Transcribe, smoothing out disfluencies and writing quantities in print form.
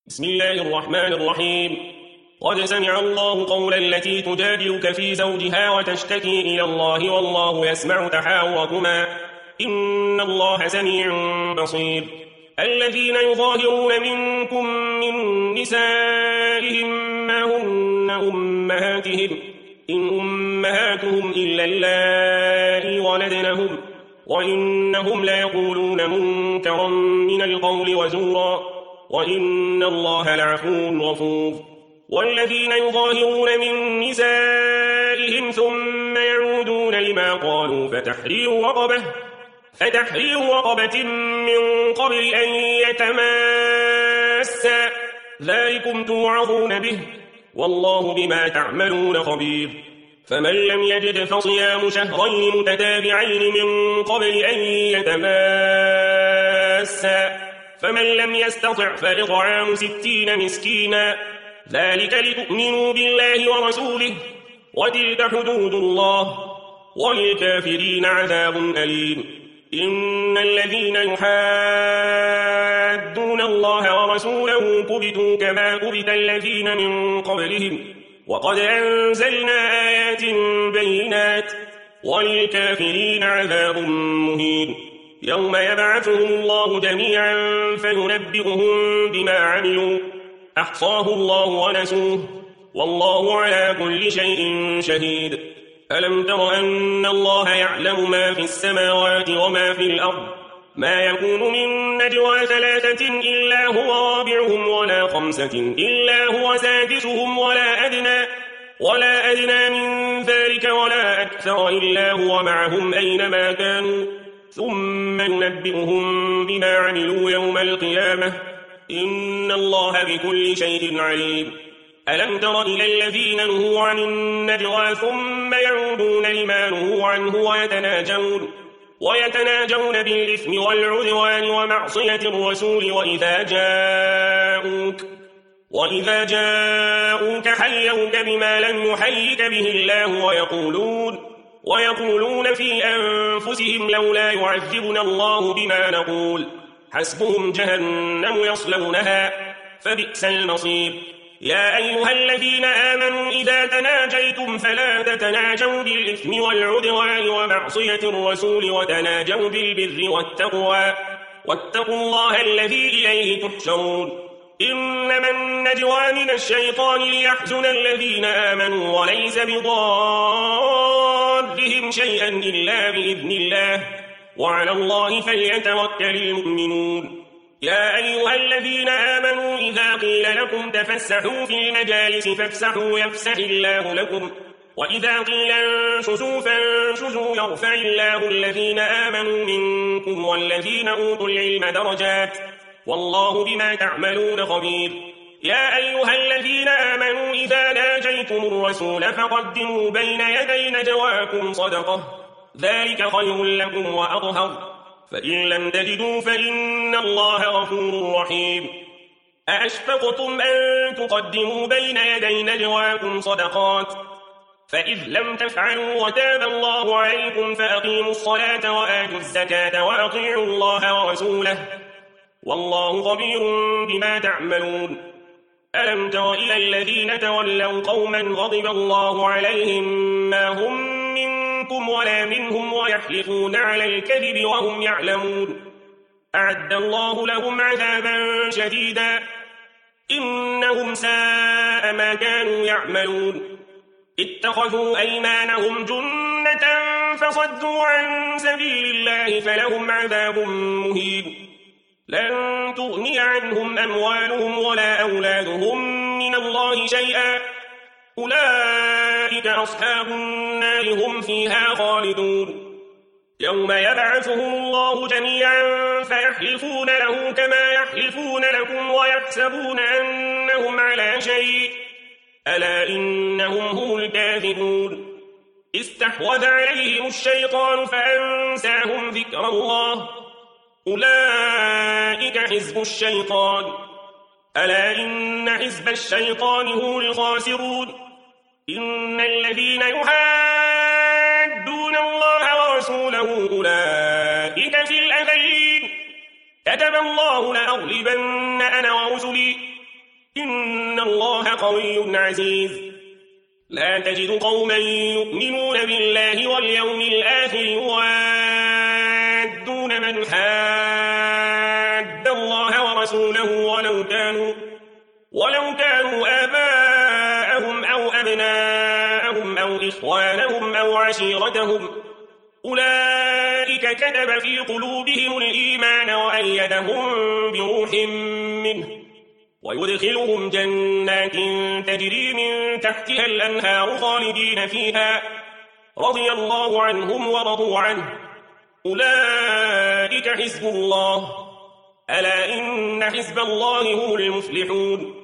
بسم الله الرحمن الرحيم. قد سمع الله قول التي تجادلك في زوجها وتشتكي إلى الله والله يسمع تحاوركما إن الله سميع بصير. الذين يظاهرون منكم من نسائهم ما هن أمهاتهم إن أمهاتهم إلا اللائي ولدنهم وإنهم ليقولون منكرا من القول وزورا وإن الله لعفو غفور. والذين يظاهرون من نسائهم ثم يعودون لما قالوا فتحرير رقبة من قبل أن يتماسا ذلكم توعظون به والله بما تعملون خبير. فمن لم يجد فصيام شهرين متتابعين من قبل أن يتماسا فمن لم يستطع فإطعام 60 مسكينا ذلك لتؤمنوا بالله ورسوله وتلك حدود الله وللكافرين عذاب أليم. إن الذين يحادون الله ورسوله كبتوا كما كبت الذين من قبلهم وقد أنزلنا آيات بينات وللكافرين عذاب مهين. يوم يبعثهم الله جميعا فينبئهم بما عملوا أحصاه الله ونسوه والله على كل شيء شهيد. ألم تر أن الله يعلم ما في السماوات وما في الأرض ما يكون من نجوى 3 إلا هو رابعهم ولا 5 إلا هو سادسهم ولا أدنى من ذلك ولا أكثر إلا هو معهم أينما كانوا ثم ينبئهم بما عملوا يوم القيامة إن الله بكل شيء عليم. ألم تر إلى الذين نهوا عن النجوى ثم يعودون لما نهوا عنه ويتناجون بالإثم والعدوان ومعصية الرسول وإذا جاءوك حيوك بما لم يحيك به الله ويقولون في أنفسهم لولا يعذبنا الله بما نقول حسبهم جهنم يصلونها فبئس المصير. يا أيها الذين آمنوا إذا تناجيتم فلا تتناجوا بالإثم والعدوان ومعصية الرسول وتناجوا بالبر والتقوى واتقوا الله الذي إليه تحشرون. إنما النجوى من الشيطان ليحزن الذين آمنوا وليس بضارهم شيئا إلا بإذن الله وعلى الله فليتوكل المؤمنون. يا أيها الذين آمنوا إذا قيل لكم تفسحوا في المجالس فافسحوا يفسح الله لكم وإذا قيل انشزوا فانشزوا يرفع الله الذين آمنوا منكم والذين أوتوا العلم درجات والله بما تعملون خبير. يا أيها الذين آمنوا إذا ناجيتم الرسول فقدموا بين يدي نجواكم صدقة ذلك خير لكم وأطهر فإن لم تجدوا فإن الله غفور رحيم. أأشفقتم أن تقدموا بين يدي نجواكم صدقات فإذ لم تفعلوا وتاب الله عليكم فأقيموا الصلاة وآتوا الزكاة وأطيعوا الله ورسوله والله خبير بما تعملون. ألم تر إلى الذين تولوا قوما غضب الله عليهم ما هم منكم ولا منهم ويحلفون على الكذب وهم يعلمون أعد الله لهم عذابا شديدا إنهم ساء ما كانوا يعملون. اتخذوا أيمانهم جنة فصدوا عن سبيل الله فلهم عذاب مهين. لن تغني عنهم أموالهم ولا أولادهم من الله شيئا أولئك أصحاب النار هم فيها خالدون. يوم يبعثهم الله جميعا فيحلفون له كما يحلفون لكم ويحسبون أنهم على شيء ألا إنهم هم الكاذبون. استحوذ عليهم الشيطان فأنساهم ذكر الله أولئك حزب الشيطان ألا إن حزب الشيطان هم الخاسرون. إن الذين يحادون الله ورسوله أولئك في الأذلين كتب الله لأغلبن أنا ورسلي إن الله قوي عزيز. لا تجد قوما يؤمنون بالله واليوم الآخر يوادون من حاد الله ورسوله ولو كانوا آباءهم أو أبناءهم أو إخوانهم أو عشيرتهم أولئك كتب في قلوبهم الإيمان وأيدهم بروح منه ويدخلهم جنات تجري من تحتها الأنهار خالدين فيها رضي الله عنهم ورضوا عنه أولئك حزب الله ألا إن حزب الله هم المفلحون.